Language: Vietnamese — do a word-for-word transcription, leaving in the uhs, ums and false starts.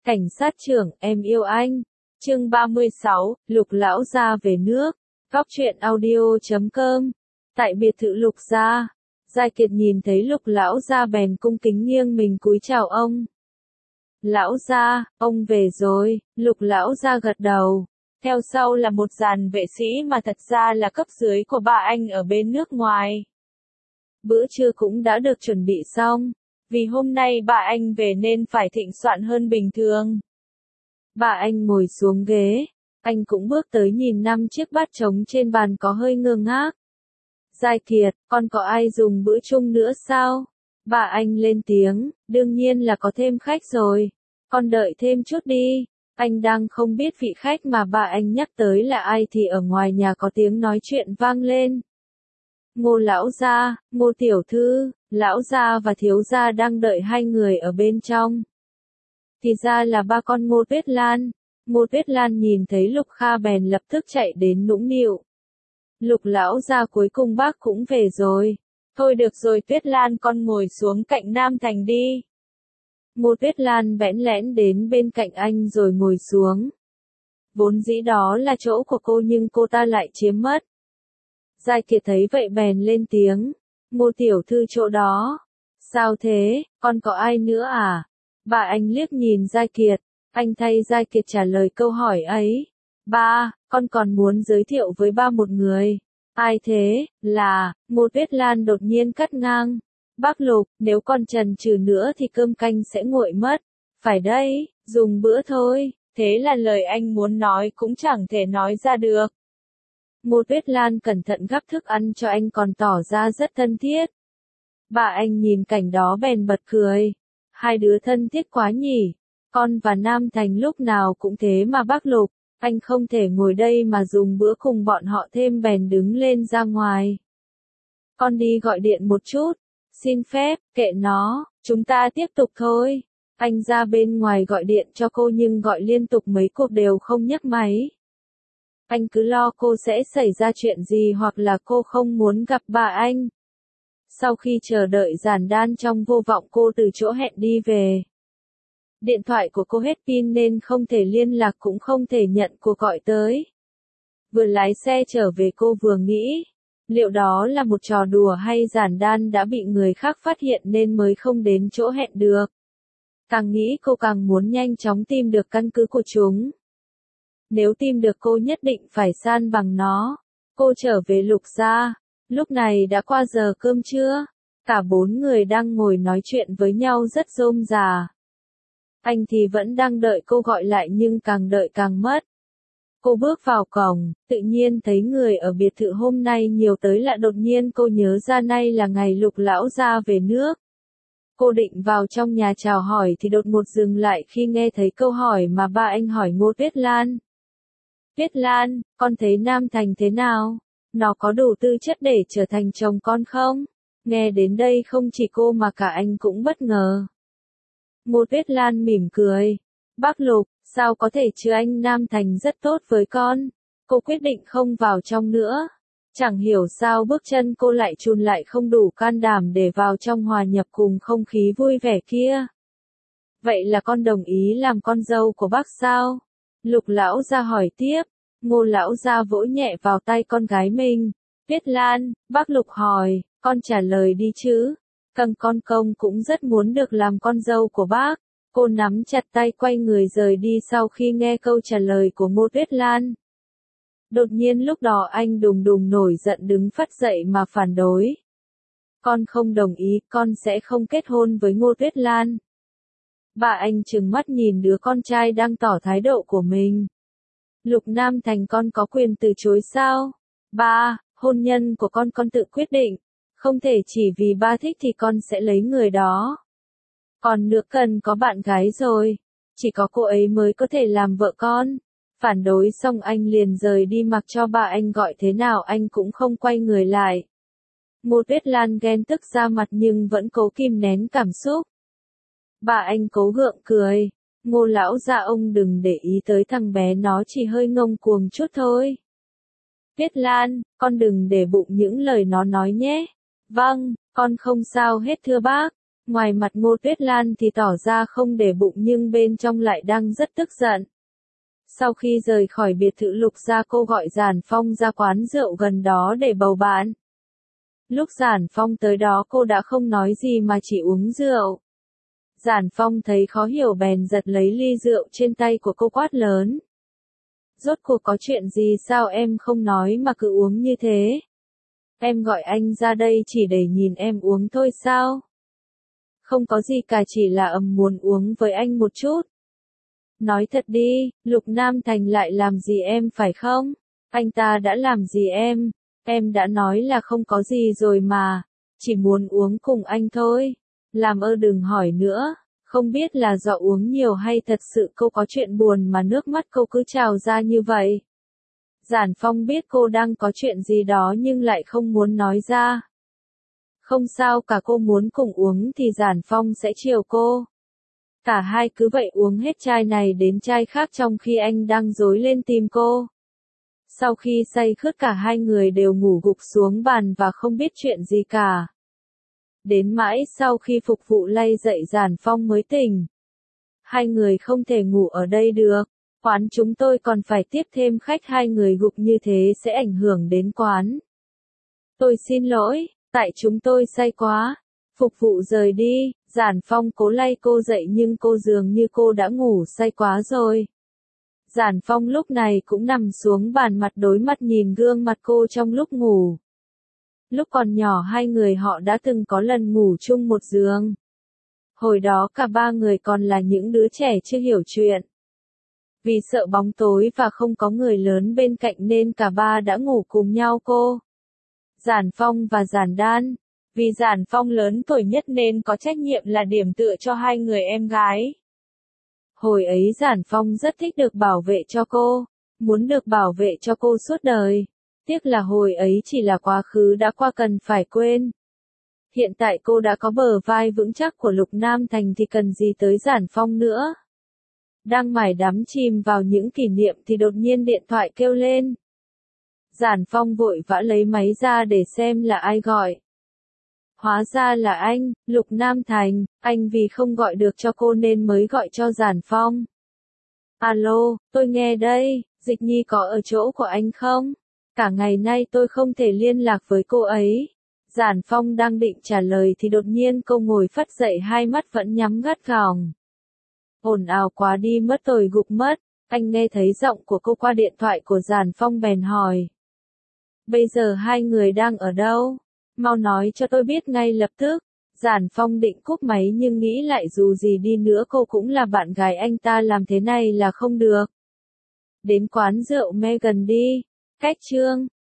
Cảnh sát trưởng, em yêu anh. Chương ba mươi sáu, Lục lão gia về nước. Góc truyện audio chấm com. Tại biệt thự Lục gia, Giai Kiệt nhìn thấy Lục lão gia bèn cung kính nghiêng mình cúi chào ông. Lão gia, ông về rồi. Lục lão gia gật đầu. Theo sau là một dàn vệ sĩ mà thật ra là cấp dưới của bà anh ở bên nước ngoài. Bữa trưa cũng đã được chuẩn bị xong. Vì hôm nay bà anh về nên phải thịnh soạn hơn bình thường. Bà anh ngồi xuống ghế, anh cũng bước tới nhìn năm chiếc bát trống trên bàn có hơi ngơ ngác. Giai Kiệt, con có ai dùng bữa chung nữa sao? Bà anh lên tiếng, đương nhiên là có thêm khách rồi. Con đợi thêm chút đi. Anh đang không biết vị khách mà bà anh nhắc tới là ai thì ở ngoài nhà có tiếng nói chuyện vang lên. Ngô lão gia, Ngô tiểu thư, lão gia và thiếu gia đang đợi hai người ở bên trong. Thì ra là ba con Ngô Tuyết Lan. Ngô Tuyết Lan nhìn thấy Lục Kha bèn lập tức chạy đến nũng nịu. Lục lão gia, cuối cùng bác cũng về rồi. Thôi được rồi Tuyết Lan, con ngồi xuống cạnh Nam Thành đi. Ngô Tuyết Lan bẽn lẽn đến bên cạnh anh rồi ngồi xuống. Vốn dĩ đó là chỗ của cô nhưng cô ta lại chiếm mất. Giai Kiệt thấy vậy bèn lên tiếng. Ngô tiểu thư chỗ đó. Sao thế, con có ai nữa à? Bà anh liếc nhìn Giai Kiệt. Anh thay Giai Kiệt trả lời câu hỏi ấy. Ba, con còn muốn giới thiệu với ba một người. Ai thế? Là, Ngô Tuyết Lan đột nhiên cắt ngang. Bác Lục, nếu con chần chừ nữa thì cơm canh sẽ nguội mất. Phải đấy, dùng bữa thôi. Thế là lời anh muốn nói cũng chẳng thể nói ra được. Ngô Tuyết Lan cẩn thận gắp thức ăn cho anh còn tỏ ra rất thân thiết. Bà anh nhìn cảnh đó bèn bật cười. Hai đứa thân thiết quá nhỉ. Con và Nam Thành lúc nào cũng thế mà bác Lục. Anh không thể ngồi đây mà dùng bữa cùng bọn họ thêm bèn đứng lên ra ngoài. Con đi gọi điện một chút. Xin phép, kệ nó, chúng ta tiếp tục thôi. Anh ra bên ngoài gọi điện cho cô nhưng gọi liên tục mấy cuộc đều không nhấc máy. Anh cứ lo cô sẽ xảy ra chuyện gì hoặc là cô không muốn gặp bà anh. Sau khi chờ đợi giản đan trong vô vọng cô từ chỗ hẹn đi về. Điện thoại của cô hết pin nên không thể liên lạc cũng không thể nhận cuộc gọi tới. Vừa lái xe trở về cô vừa nghĩ. Liệu đó là một trò đùa hay giản đan đã bị người khác phát hiện nên mới không đến chỗ hẹn được. Càng nghĩ cô càng muốn nhanh chóng tìm được căn cứ của chúng. Nếu tìm được cô nhất định phải san bằng nó. Cô trở về Lục gia. Lúc này đã qua giờ cơm trưa. Cả bốn người đang ngồi nói chuyện với nhau rất rôm rà. Anh thì vẫn đang đợi cô gọi lại nhưng càng đợi càng mất. Cô bước vào cổng, tự nhiên thấy người ở biệt thự hôm nay nhiều tới lạ, đột nhiên cô nhớ ra nay là ngày Lục lão gia về nước. Cô định vào trong nhà chào hỏi thì đột ngột dừng lại khi nghe thấy câu hỏi mà ba anh hỏi Ngô Tuyết Lan. Tuyết Lan, con thấy Nam Thành thế nào? Nó có đủ tư chất để trở thành chồng con không? Nghe đến đây không chỉ cô mà cả anh cũng bất ngờ. Ngô Tuyết Lan mỉm cười. Bác Lục, sao có thể chứ, anh Nam Thành rất tốt với con. Cô quyết định không vào trong nữa. Chẳng hiểu sao bước chân cô lại chùn lại, không đủ can đảm để vào trong hòa nhập cùng không khí vui vẻ kia. Vậy là con đồng ý làm con dâu của bác sao? Lục lão gia hỏi tiếp. Ngô lão gia vỗ nhẹ vào tay con gái mình. Tuyết Lan, bác Lục hỏi, con trả lời đi chứ. Căng con công cũng rất muốn được làm con dâu của bác. Cô nắm chặt tay quay người rời đi sau khi nghe câu trả lời của Ngô Tuyết Lan. Đột nhiên lúc đó anh đùng đùng nổi giận đứng phắt dậy mà phản đối. Con không đồng ý, con sẽ không kết hôn với Ngô Tuyết Lan. Bà anh trừng mắt nhìn đứa con trai đang tỏ thái độ của mình. Lục Nam Thành, con có quyền từ chối sao? Ba, hôn nhân của con con tự quyết định. Không thể chỉ vì ba thích thì con sẽ lấy người đó. Còn nữa cần có bạn gái rồi. Chỉ có cô ấy mới có thể làm vợ con. Phản đối xong anh liền rời đi mặc cho bà anh gọi thế nào anh cũng không quay người lại. Ngô Tuyết Lan ghen tức ra mặt nhưng vẫn cố kìm nén cảm xúc. Bà anh cố gượng cười. Ngô lão gia, ông đừng để ý tới thằng bé, nó chỉ hơi ngông cuồng chút thôi. Tuyết Lan, con đừng để bụng những lời nó nói nhé. Vâng, con không sao hết thưa bác. Ngoài mặt Ngô Tuyết Lan thì tỏ ra không để bụng nhưng bên trong lại đang rất tức giận. Sau khi rời khỏi biệt thự Lục Gia cô gọi Giản Phong ra quán rượu gần đó để bầu bạn. Lúc Giản Phong tới đó cô đã không nói gì mà chỉ uống rượu. Giản Phong thấy khó hiểu bèn giật lấy ly rượu trên tay của cô quát lớn. Rốt cuộc có chuyện gì sao em không nói mà cứ uống như thế? Em gọi anh ra đây chỉ để nhìn em uống thôi sao? Không có gì cả, chỉ là ầm muốn uống với anh một chút. Nói thật đi, Lục Nam Thành lại làm gì em phải không? Anh ta đã làm gì em? Em đã nói là không có gì rồi mà, chỉ muốn uống cùng anh thôi. Làm ơn đừng hỏi nữa, không biết là do uống nhiều hay thật sự cô có chuyện buồn mà nước mắt cô cứ trào ra như vậy. Giản Phong biết cô đang có chuyện gì đó nhưng lại không muốn nói ra. Không sao cả, cô muốn cùng uống thì Giản Phong sẽ chiều cô. Cả hai cứ vậy uống hết chai này đến chai khác trong khi anh đang rối lên tìm cô. Sau khi say khướt cả hai người đều ngủ gục xuống bàn và không biết chuyện gì cả. Đến mãi sau khi phục vụ lay dậy Giản Phong mới tỉnh. Hai người không thể ngủ ở đây được. Quán chúng tôi còn phải tiếp thêm khách, hai người gục như thế sẽ ảnh hưởng đến quán. Tôi xin lỗi, tại chúng tôi say quá. Phục vụ rời đi, Giản Phong cố lay cô dậy nhưng cô dường như cô đã ngủ say quá rồi. Giản Phong lúc này cũng nằm xuống bàn, mặt đối mặt nhìn gương mặt cô trong lúc ngủ. Lúc còn nhỏ hai người họ đã từng có lần ngủ chung một giường. Hồi đó cả ba người còn là những đứa trẻ chưa hiểu chuyện. Vì sợ bóng tối và không có người lớn bên cạnh nên cả ba đã ngủ cùng nhau cô. Giản Phong và Giản Đan. Vì Giản Phong lớn tuổi nhất nên có trách nhiệm là điểm tựa cho hai người em gái. Hồi ấy Giản Phong rất thích được bảo vệ cho cô, muốn được bảo vệ cho cô suốt đời. Tiếc là hồi ấy chỉ là quá khứ đã qua, cần phải quên. Hiện tại cô đã có bờ vai vững chắc của Lục Nam Thành thì cần gì tới Giản Phong nữa. Đang mải đắm chìm vào những kỷ niệm thì đột nhiên điện thoại kêu lên. Giản Phong vội vã lấy máy ra để xem là ai gọi. Hóa ra là anh, Lục Nam Thành, anh vì không gọi được cho cô nên mới gọi cho Giản Phong. Alo, tôi nghe đây, Dịch Nhi có ở chỗ của anh không? Cả ngày nay tôi không thể liên lạc với cô ấy. Giản Phong đang định trả lời thì đột nhiên cô ngồi phắt dậy, hai mắt vẫn nhắm gắt gỏng. Ồn ào quá đi mất, tôi gục mất. Anh nghe thấy giọng của cô qua điện thoại của Giản Phong bèn hỏi. Bây giờ hai người đang ở đâu? Mau nói cho tôi biết ngay lập tức. Giản Phong định cúp máy nhưng nghĩ lại dù gì đi nữa cô cũng là bạn gái anh ta, làm thế này là không được. Đến quán rượu Megan đi. Cách chương